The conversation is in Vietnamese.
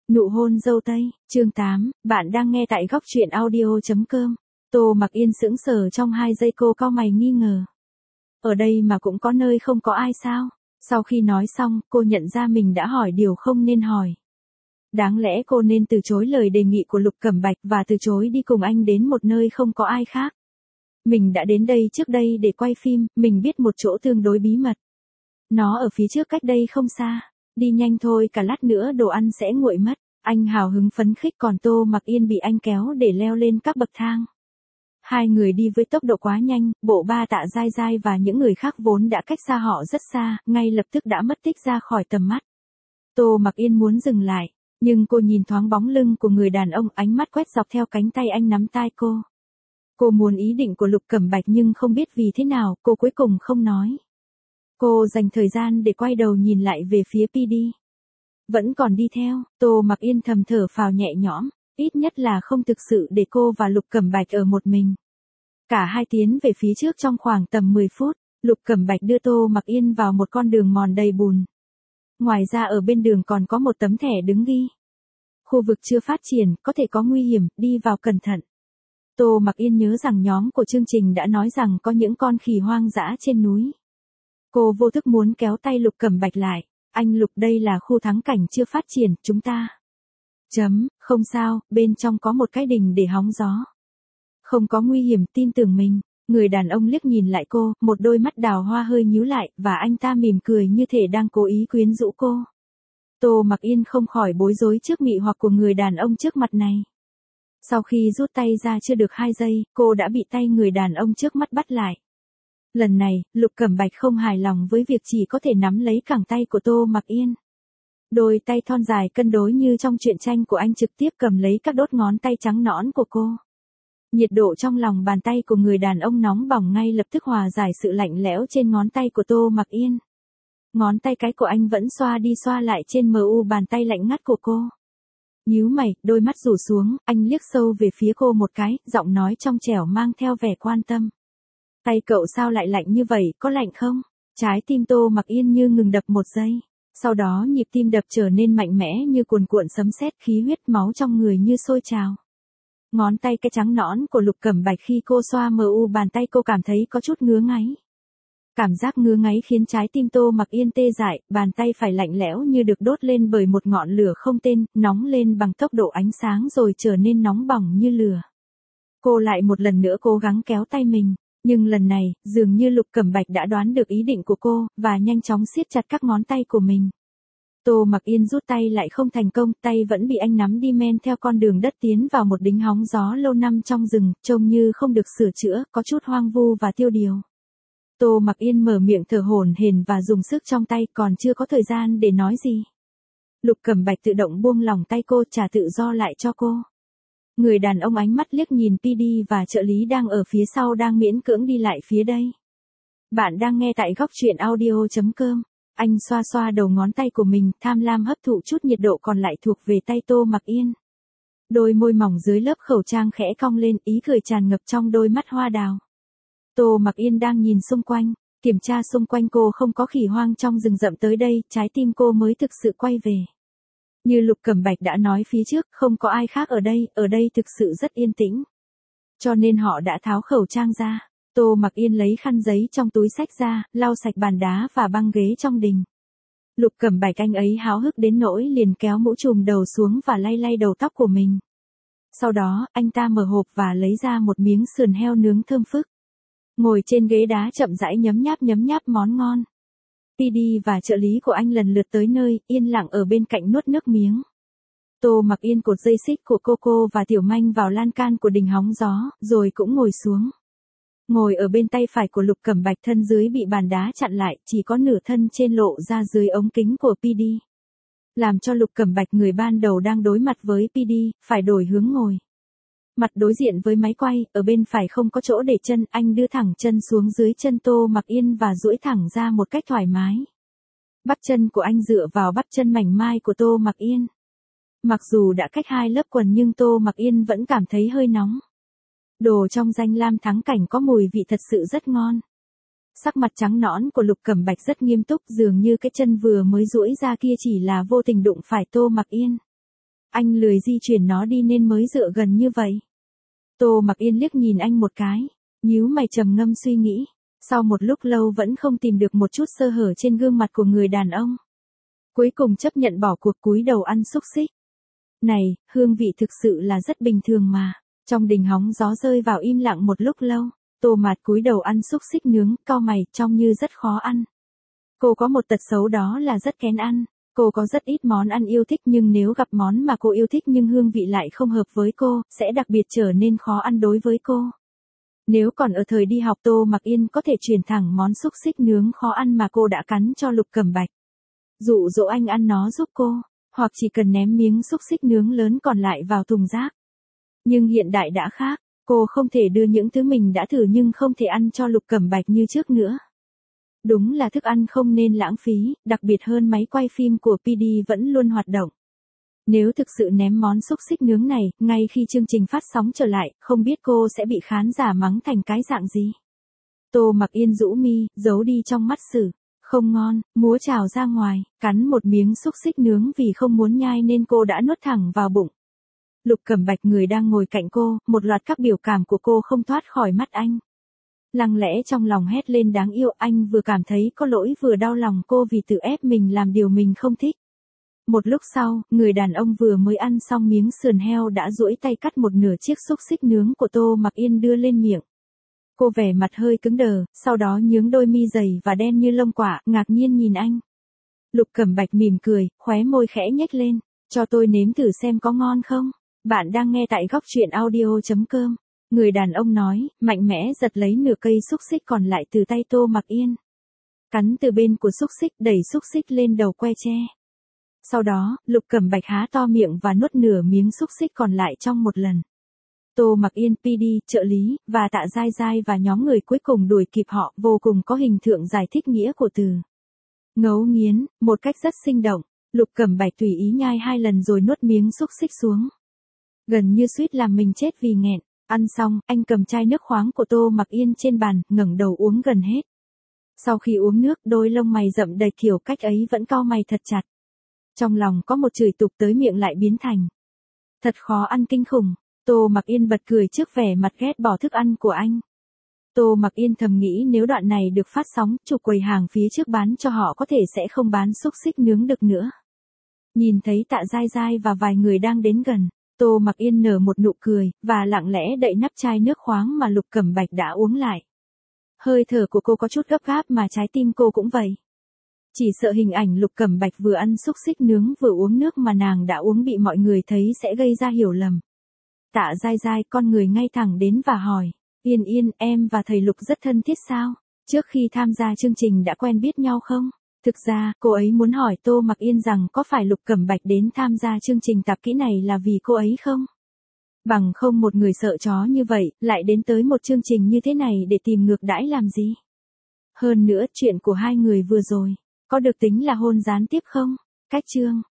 Nụ hôn dâu tây, chương 8, bạn đang nghe tại góc truyện audio.com. Tô Mặc Yên sững sờ trong 2 giây, cô cau mày nghi ngờ. Ở đây mà cũng có nơi không có ai sao? Sau khi nói xong, cô nhận ra mình đã hỏi điều không nên hỏi. Đáng lẽ cô nên từ chối lời đề nghị của Lục Cẩm Bạch và từ chối đi cùng anh đến một nơi không có ai khác. Mình đã đến đây trước đây để quay phim, mình biết một chỗ tương đối bí mật. Nó ở phía trước cách đây không xa. Đi nhanh thôi, cả lát nữa đồ ăn sẽ nguội mất. Anh hào hứng phấn khích, còn Tô Mặc Yên bị anh kéo để leo lên các bậc thang. Hai người đi với tốc độ quá nhanh, bộ ba Tạ Giai Giai và những người khác vốn đã cách xa họ rất xa, ngay lập tức đã mất tích ra khỏi tầm mắt. Tô Mặc Yên muốn dừng lại, nhưng cô nhìn thoáng bóng lưng của người đàn ông, ánh mắt quét dọc theo cánh tay anh nắm tai cô. Cô muốn ý định của Lục Cẩm Bạch nhưng không biết vì thế nào, cô cuối cùng không nói. Cô dành thời gian để quay đầu nhìn lại về phía PD. Vẫn còn đi theo, Tô Mặc Yên thầm thở phào nhẹ nhõm, ít nhất là không thực sự để cô và Lục Cẩm Bạch ở một mình. Cả hai tiến về phía trước trong khoảng tầm 10 phút, Lục Cẩm Bạch đưa Tô Mặc Yên vào một con đường mòn đầy bùn. Ngoài ra ở bên đường còn có một tấm thẻ đứng ghi: khu vực chưa phát triển, có thể có nguy hiểm, đi vào cẩn thận. Tô Mặc Yên nhớ rằng nhóm của chương trình đã nói rằng có những con khỉ hoang dã trên núi. Cô vô thức muốn kéo tay Lục Cẩm Bạch lại. Anh Lục, đây là khu thắng cảnh chưa phát triển, chúng ta. Không sao, bên trong có một cái đình để hóng gió. Không có nguy hiểm, tin tưởng mình. Người đàn ông liếc nhìn lại cô, một đôi mắt đào hoa hơi nhíu lại, và anh ta mỉm cười như thể đang cố ý quyến rũ cô. Tô Mặc Yên không khỏi bối rối trước mị hoặc của người đàn ông trước mặt này. Sau khi rút tay ra chưa được 2 giây, cô đã bị tay người đàn ông trước mắt bắt lại. Lần này, Lục Cẩm Bạch không hài lòng với việc chỉ có thể nắm lấy cẳng tay của Tô Mặc Yên. Đôi tay thon dài cân đối như trong truyện tranh của anh trực tiếp cầm lấy các đốt ngón tay trắng nõn của cô. Nhiệt độ trong lòng bàn tay của người đàn ông nóng bỏng ngay lập tức hòa giải sự lạnh lẽo trên ngón tay của Tô Mặc Yên. Ngón tay cái của anh vẫn xoa đi xoa lại trên bàn tay lạnh ngắt của cô. Nhíu mày, đôi mắt rủ xuống, anh liếc sâu về phía cô một cái, giọng nói trong trẻo mang theo vẻ quan tâm. Tay cậu sao lại lạnh như vậy, có lạnh không? Trái tim Tô Mặc Yên như ngừng đập 1 giây. Sau đó nhịp tim đập trở nên mạnh mẽ như cuồn cuộn sấm sét, khí huyết máu trong người như sôi trào. Ngón tay cái trắng nõn của Lục Cẩm Bạch khi cô xoa bàn tay cô cảm thấy có chút ngứa ngáy. Cảm giác ngứa ngáy khiến trái tim Tô Mặc Yên tê dại, bàn tay phải lạnh lẽo như được đốt lên bởi một ngọn lửa không tên, nóng lên bằng tốc độ ánh sáng rồi trở nên nóng bỏng như lửa. Cô lại một lần nữa cố gắng kéo tay mình. Nhưng lần này, dường như Lục Cẩm Bạch đã đoán được ý định của cô, và nhanh chóng siết chặt các ngón tay của mình. Tô Mặc Yên rút tay lại không thành công, tay vẫn bị anh nắm đi men theo con đường đất tiến vào một đỉnh hóng gió lâu năm trong rừng, trông như không được sửa chữa, có chút hoang vu và tiêu điều. Tô Mặc Yên mở miệng thở hổn hển và dùng sức trong tay, còn chưa có thời gian để nói gì. Lục Cẩm Bạch tự động buông lỏng tay cô, trả tự do lại cho cô. Người đàn ông ánh mắt liếc nhìn PD và trợ lý đang ở phía sau đang miễn cưỡng đi lại phía đây. Bạn đang nghe tại góc truyện audio.com. Anh xoa xoa đầu ngón tay của mình, tham lam hấp thụ chút nhiệt độ còn lại thuộc về tay Tô Mặc Yên. Đôi môi mỏng dưới lớp khẩu trang khẽ cong lên, ý cười tràn ngập trong đôi mắt hoa đào. Tô Mặc Yên đang nhìn xung quanh, kiểm tra xung quanh cô không có khỉ hoang trong rừng rậm tới đây, trái tim cô mới thực sự quay về. Như Lục Cẩm Bạch đã nói phía trước, không có ai khác ở đây thực sự rất yên tĩnh. Cho nên họ đã tháo khẩu trang ra. Tô Mặc Yên lấy khăn giấy trong túi xách ra, lau sạch bàn đá và băng ghế trong đình. Lục Cẩm Bạch anh ấy háo hức đến nỗi liền kéo mũ trùm đầu xuống và lay lay đầu tóc của mình. Sau đó, anh ta mở hộp và lấy ra một miếng sườn heo nướng thơm phức. Ngồi trên ghế đá chậm rãi nhấm nháp món ngon. PD và trợ lý của anh lần lượt tới nơi, yên lặng ở bên cạnh nuốt nước miếng. Tô Mặc Yên cột dây xích của Coco và Tiểu Manh vào lan can của đình hóng gió, rồi cũng ngồi xuống. Ngồi ở bên tay phải của Lục Cẩm Bạch, thân dưới bị bàn đá chặn lại, chỉ có nửa thân trên lộ ra dưới ống kính của PD. Làm cho Lục Cẩm Bạch, người ban đầu đang đối mặt với PD, phải đổi hướng ngồi. Mặt đối diện với máy quay, ở bên phải không có chỗ để chân, anh đưa thẳng chân xuống dưới chân Tô Mặc Yên và duỗi thẳng ra một cách thoải mái. Bắp chân của anh dựa vào bắp chân mảnh mai của Tô Mặc Yên. Mặc dù đã cách 2 lớp quần nhưng Tô Mặc Yên vẫn cảm thấy hơi nóng. Đồ trong danh lam thắng cảnh có mùi vị thật sự rất ngon. Sắc mặt trắng nõn của Lục Cẩm Bạch rất nghiêm túc, dường như cái chân vừa mới duỗi ra kia chỉ là vô tình đụng phải Tô Mặc Yên. Anh lười di chuyển nó đi nên mới dựa gần như vậy. Tô Mặc Yên liếc nhìn anh một cái, nhíu mày trầm ngâm suy nghĩ. Sau một lúc lâu vẫn không tìm được một chút sơ hở trên gương mặt của người đàn ông. Cuối cùng chấp nhận bỏ cuộc cúi đầu ăn xúc xích. Này, hương vị thực sự là rất bình thường mà. Trong đình hóng gió rơi vào im lặng một lúc lâu. Tô Mạt cúi đầu ăn xúc xích nướng, cau mày, trông như rất khó ăn. Cô có một tật xấu đó là rất kén ăn. Cô có rất ít món ăn yêu thích nhưng nếu gặp món mà cô yêu thích nhưng hương vị lại không hợp với cô, sẽ đặc biệt trở nên khó ăn đối với cô. Nếu còn ở thời đi học Tô Mặc Yên có thể chuyển thẳng món xúc xích nướng khó ăn mà cô đã cắn cho Lục Cẩm Bạch. Dụ dỗ anh ăn nó giúp cô, hoặc chỉ cần ném miếng xúc xích nướng lớn còn lại vào thùng rác. Nhưng hiện đại đã khác, cô không thể đưa những thứ mình đã thử nhưng không thể ăn cho Lục Cẩm Bạch như trước nữa. Đúng là thức ăn không nên lãng phí, đặc biệt hơn máy quay phim của PD vẫn luôn hoạt động. Nếu thực sự ném món xúc xích nướng này, ngay khi chương trình phát sóng trở lại, không biết cô sẽ bị khán giả mắng thành cái dạng gì. Tô Mặc Yên rũ mi, giấu đi trong mắt Sử. Không ngon, múa trào ra ngoài, cắn một miếng xúc xích nướng vì không muốn nhai nên cô đã nuốt thẳng vào bụng. Lục Cẩm Bạch người đang ngồi cạnh cô, một loạt các biểu cảm của cô không thoát khỏi mắt anh. Lặng lẽ trong lòng hét lên đáng yêu, anh vừa cảm thấy có lỗi vừa đau lòng cô vì tự ép mình làm điều mình không thích. Một lúc sau, người đàn ông vừa mới ăn xong miếng sườn heo đã duỗi tay cắt một nửa chiếc xúc xích nướng của Tô Mặc Yên đưa lên miệng. Cô vẻ mặt hơi cứng đờ, sau đó nhướng đôi mi dày và đen như lông quả, ngạc nhiên nhìn anh. Lục Cẩm Bạch mỉm cười, khóe môi khẽ nhếch lên, cho tôi nếm thử xem có ngon không. Bạn đang nghe tại góc truyện audio.com. Người đàn ông nói, mạnh mẽ giật lấy nửa cây xúc xích còn lại từ tay Tô Mặc Yên. Cắn từ bên của xúc xích đẩy xúc xích lên đầu que tre. Sau đó, Lục Cẩm Bạch há to miệng và nuốt nửa miếng xúc xích còn lại trong một lần. Tô Mặc Yên, PD, trợ lý, và Tạ Giai Giai và nhóm người cuối cùng đuổi kịp họ, vô cùng có hình tượng giải thích nghĩa của từ ngấu nghiến, một cách rất sinh động. Lục Cẩm Bạch tùy ý nhai 2 lần rồi nuốt miếng xúc xích xuống. Gần như suýt làm mình chết vì nghẹn. Ăn xong, anh cầm chai nước khoáng của Tô Mặc Yên trên bàn, ngẩng đầu uống gần hết. Sau khi uống nước, đôi lông mày rậm đầy kiểu cách ấy vẫn cau mày thật chặt. Trong lòng có một chửi tục tới miệng lại biến thành. Thật khó ăn kinh khủng. Tô Mặc Yên bật cười trước vẻ mặt ghét bỏ thức ăn của anh. Tô Mặc Yên thầm nghĩ nếu đoạn này được phát sóng, chủ quầy hàng phía trước bán cho họ có thể sẽ không bán xúc xích nướng được nữa. Nhìn thấy Tạ Giai Giai và vài người đang đến gần, Tô Mặc Yên nở một nụ cười, và lặng lẽ đậy nắp chai nước khoáng mà Lục Cẩm Bạch đã uống lại. Hơi thở của cô có chút gấp gáp mà trái tim cô cũng vậy. Chỉ sợ hình ảnh Lục Cẩm Bạch vừa ăn xúc xích nướng vừa uống nước mà nàng đã uống bị mọi người thấy sẽ gây ra hiểu lầm. Tạ Giai Giai con người ngay thẳng đến và hỏi, Yên Yên, em và thầy Lục rất thân thiết sao? Trước khi tham gia chương trình đã quen biết nhau không? Thực ra, cô ấy muốn hỏi Tô Mặc Yên rằng có phải Lục Cẩm Bạch đến tham gia chương trình tạp kỹ này là vì cô ấy không? Bằng không một người sợ chó như vậy, lại đến tới một chương trình như thế này để tìm ngược đãi làm gì? Hơn nữa, chuyện của hai người vừa rồi, có được tính là hôn gián tiếp không? Cách chương